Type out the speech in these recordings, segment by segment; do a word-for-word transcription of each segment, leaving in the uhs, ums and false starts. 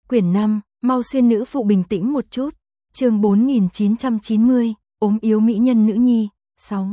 Quyển năm, mau xuyên nữ phụ bình tĩnh một chút. Chương bốn nghìn chín trăm chín mươi, ốm yếu mỹ nhân nữ nhi, sáu.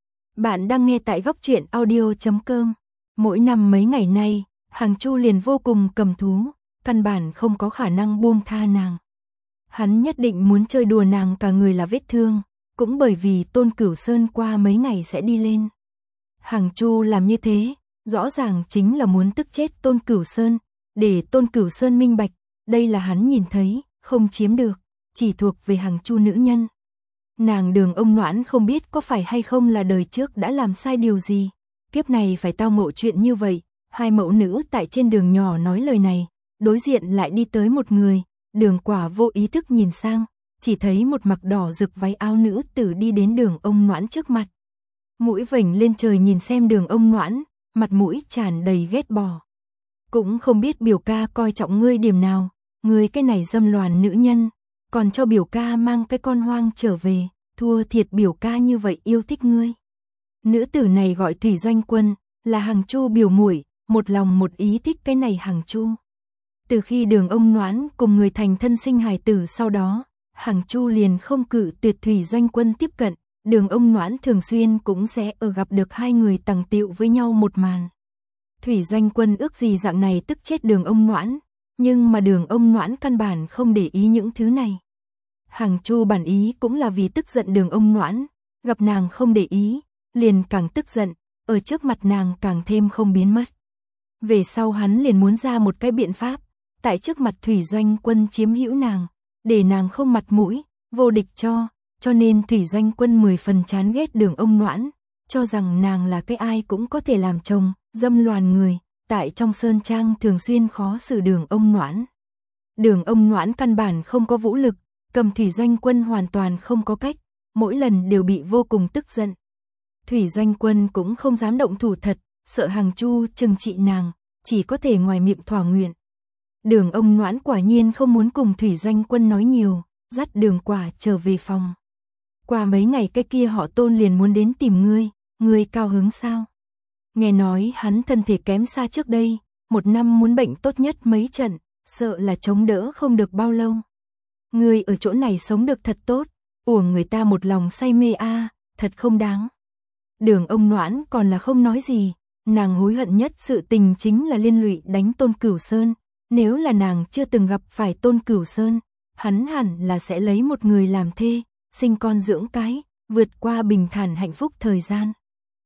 Bạn đang nghe tại góc truyện audio chấm com. Mỗi năm mấy ngày nay, Hàng Chu liền vô cùng cầm thú, căn bản không có khả năng buông tha nàng. Hắn nhất định muốn chơi đùa nàng cả người là vết thương, cũng bởi vì Tôn Cửu Sơn qua mấy ngày sẽ đi lên. Hàng Chu làm như thế, rõ ràng chính là muốn tức chết Tôn Cửu Sơn, để Tôn Cửu Sơn minh bạch, đây là hắn nhìn thấy, không chiếm được, chỉ thuộc về Hàng Chu nữ nhân. Nàng Đường ông Noãn không biết có phải hay không là đời trước đã làm sai điều gì, kiếp này phải tao ngộ chuyện như vậy. Hai mẫu nữ tại trên đường nhỏ nói lời này, đối diện lại đi tới một người, Đường Quả vô ý thức nhìn sang, chỉ thấy một mặc đỏ rực váy áo nữ tử đi đến Đường ông Noãn trước mặt. Mũi vểnh lên trời nhìn xem Đường ông Noãn, mặt mũi tràn đầy ghét bỏ. Cũng không biết biểu ca coi trọng ngươi điểm nào, ngươi cái này dâm loạn nữ nhân, còn cho biểu ca mang cái con hoang trở về, thua thiệt biểu ca như vậy yêu thích ngươi. Nữ tử này gọi Thủy Doanh Quân, là Hàng Chu biểu muội, một lòng một ý thích cái này Hàng Chu. Từ khi Đường ông Noãn cùng người thành thân sinh hài tử sau đó, Hàng Chu liền không cự tuyệt Thủy Doanh Quân tiếp cận, Đường ông Noãn thường xuyên cũng sẽ ở gặp được hai người tằng tiệu với nhau một màn. Thủy Doanh Quân ước gì dạng này tức chết Đường ông Noãn, nhưng mà Đường ông Noãn căn bản không để ý những thứ này. Hàng Chu bản ý cũng là vì tức giận Đường ông Noãn, gặp nàng không để ý, liền càng tức giận, ở trước mặt nàng càng thêm không biến mất. Về sau hắn liền muốn ra một cái biện pháp, tại trước mặt Thủy Doanh Quân chiếm hữu nàng, để nàng không mặt mũi, vô địch cho, cho nên Thủy Doanh Quân mười phần chán ghét Đường ông Noãn, cho rằng nàng là cái ai cũng có thể làm chồng, dâm loạn người, tại trong sơn trang thường xuyên khó xử Đường ông Noãn. Đường ông Noãn căn bản không có vũ lực, cầm Thủy Doanh Quân hoàn toàn không có cách, mỗi lần đều bị vô cùng tức giận. Thủy Doanh Quân cũng không dám động thủ thật, sợ Hàng Chu trừng trị nàng, chỉ có thể ngoài miệng thỏa nguyện. Đường ông Noãn quả nhiên không muốn cùng Thủy Doanh Quân nói nhiều, dắt Đường Quả trở về phòng. Qua mấy ngày cái kia họ Tôn liền muốn đến tìm ngươi, ngươi cao hứng sao? Nghe nói hắn thân thể kém xa trước đây, một năm muốn bệnh tốt nhất mấy trận, sợ là chống đỡ không được bao lâu. Ngươi ở chỗ này sống được thật tốt, uổng người ta một lòng say mê a, à, thật không đáng. Đường ông Noãn còn là không nói gì, nàng hối hận nhất sự tình chính là liên lụy đánh Tôn Cửu Sơn, nếu là nàng chưa từng gặp phải Tôn Cửu Sơn, hắn hẳn là sẽ lấy một người làm thê, sinh con dưỡng cái, vượt qua bình thản hạnh phúc thời gian.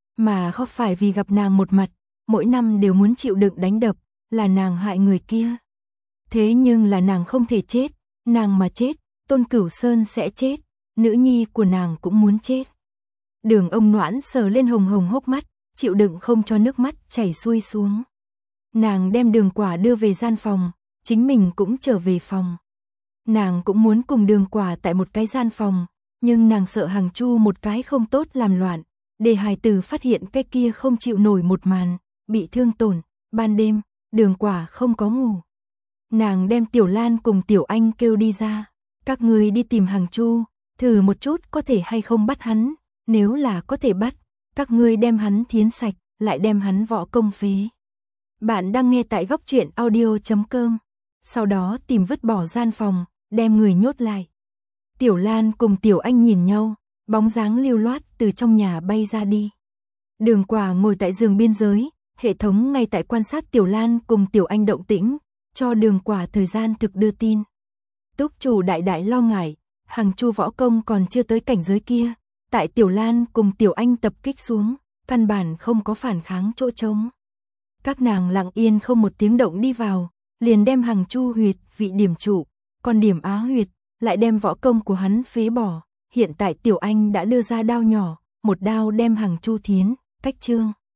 Mà không phải vì gặp nàng một mặt, mỗi năm đều muốn chịu đựng đánh đập, là nàng hại người kia. Thế nhưng là nàng không thể chết, nàng mà chết, Tôn Cửu Sơn sẽ chết, nữ nhi của nàng cũng muốn chết. Đường ông Noãn sờ lên hồng hồng hốc mắt, chịu đựng không cho nước mắt chảy xuôi xuống. Nàng đem Đường Quả đưa về gian phòng, chính mình cũng trở về phòng. Nàng cũng muốn cùng Đường Quả tại một cái gian phòng, nhưng nàng sợ Hàng Chu một cái không tốt làm loạn, để hài tử phát hiện cái kia không chịu nổi một màn, bị thương tổn. Ban đêm, Đường Quả không có ngủ. Nàng đem Tiểu Lan cùng Tiểu Anh kêu đi ra, các người đi tìm Hàng Chu, thử một chút có thể hay không bắt hắn, nếu là có thể bắt, các ngươi đem hắn thiến sạch, lại đem hắn võ công phế. Bạn đang nghe tại góc truyện audio chấm com. Sau đó tìm vứt bỏ gian phòng, đem người nhốt lại. Tiểu Lan cùng Tiểu Anh nhìn nhau, bóng dáng lưu loát từ trong nhà bay ra đi. Đường Quả ngồi tại giường biên giới, hệ thống ngay tại quan sát Tiểu Lan cùng Tiểu Anh động tĩnh, cho Đường Quả thời gian thực đưa tin. Túc chủ đại đại lo ngại, Hàng Chu võ công còn chưa tới cảnh giới kia, tại Tiểu Lan cùng Tiểu Anh tập kích xuống, căn bản không có phản kháng chỗ trống. Các nàng lặng yên không một tiếng động đi vào, liền đem Hàng Chu huyệt vị điểm trụ, còn điểm á huyệt, lại đem võ công của hắn phế bỏ. Hiện tại Tiểu Anh đã đưa ra đao nhỏ, một đao đem Hàng Chu thiến, cách chương.